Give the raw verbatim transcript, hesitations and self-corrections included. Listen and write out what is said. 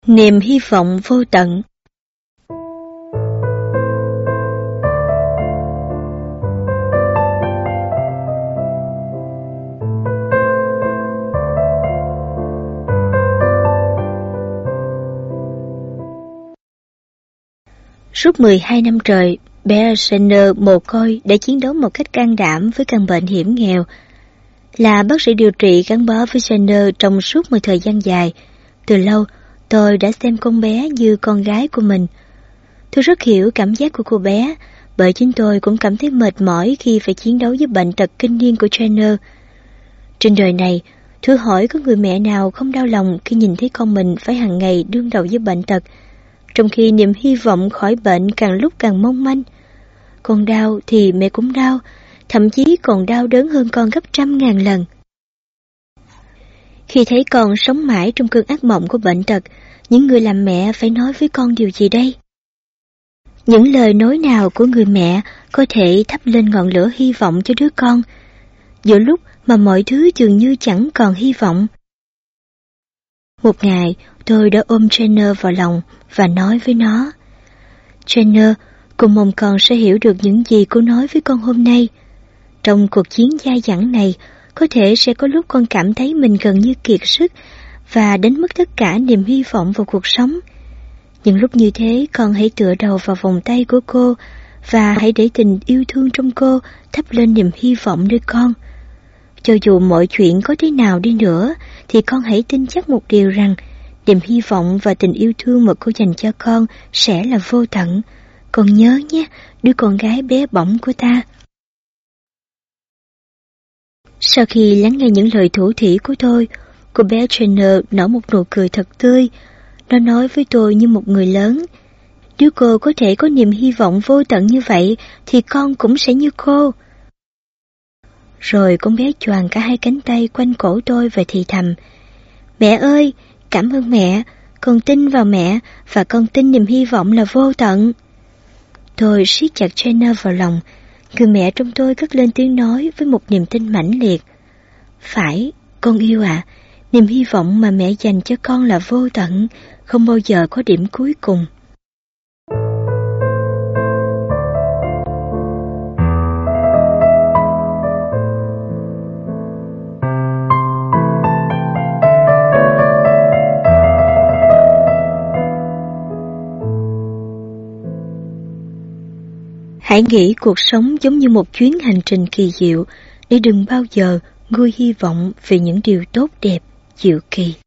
Niềm hy vọng vô tận. Suốt mười hai năm trời, bé Shanner mồ côi đã chiến đấu một cách can đảm với căn bệnh hiểm nghèo. Là bác sĩ điều trị gắn bó với Shanner trong suốt một thời gian dài, từ lâu tôi đã xem con bé như con gái của mình. Tôi rất hiểu cảm giác của cô bé, bởi chính tôi cũng cảm thấy mệt mỏi khi phải chiến đấu với bệnh tật kinh niên của Shanner. Trên đời này, thử hỏi có người mẹ nào không đau lòng khi nhìn thấy con mình phải hàng ngày đương đầu với bệnh tật, trong khi niềm hy vọng khỏi bệnh càng lúc càng mong manh. Con đau thì mẹ cũng đau, thậm chí còn đau đớn hơn con gấp trăm ngàn lần. Khi thấy con sống mãi trong cơn ác mộng của bệnh tật, những người làm mẹ phải nói với con điều gì đây? Những lời nói nào của người mẹ có thể thắp lên ngọn lửa hy vọng cho đứa con, giữa lúc mà mọi thứ dường như chẳng còn hy vọng? Một ngày, tôi đã ôm Trainer vào lòng và nói với nó: Trainer, cô mong con sẽ hiểu được những gì cô nói với con hôm nay. Trong cuộc chiến dai dẳng này, có thể sẽ có lúc con cảm thấy mình gần như kiệt sức và đánh mất tất cả niềm hy vọng vào cuộc sống. Những lúc như thế, con hãy tựa đầu vào vòng tay của cô và hãy để tình yêu thương trong cô thắp lên niềm hy vọng nơi con. Cho dù mọi chuyện có thế nào đi nữa, thì con hãy tin chắc một điều rằng niềm hy vọng và tình yêu thương mà cô dành cho con sẽ là vô tận. Con nhớ nhé, đứa con gái bé bỏng của ta. Sau khi lắng nghe những lời thủ thỉ của tôi, cô bé Trainer nở một nụ cười thật tươi. Nó nói với tôi như một người lớn: nếu cô có thể có niềm hy vọng vô tận như vậy, thì con cũng sẽ như cô. Rồi con bé choàng cả hai cánh tay quanh cổ tôi và thì thầm: Mẹ ơi, cảm ơn mẹ, con tin vào mẹ và con tin niềm hy vọng là vô tận. Tôi siết chặt Trainer vào lòng. Người mẹ trong tôi cất lên tiếng nói với một niềm tin mãnh liệt: Phải, con yêu ạ, à, niềm hy vọng mà mẹ dành cho con là vô tận, không bao giờ có điểm cuối cùng. Hãy nghĩ cuộc sống giống như một chuyến hành trình kỳ diệu, để đừng bao giờ nguôi hy vọng về những điều tốt đẹp, diệu kỳ.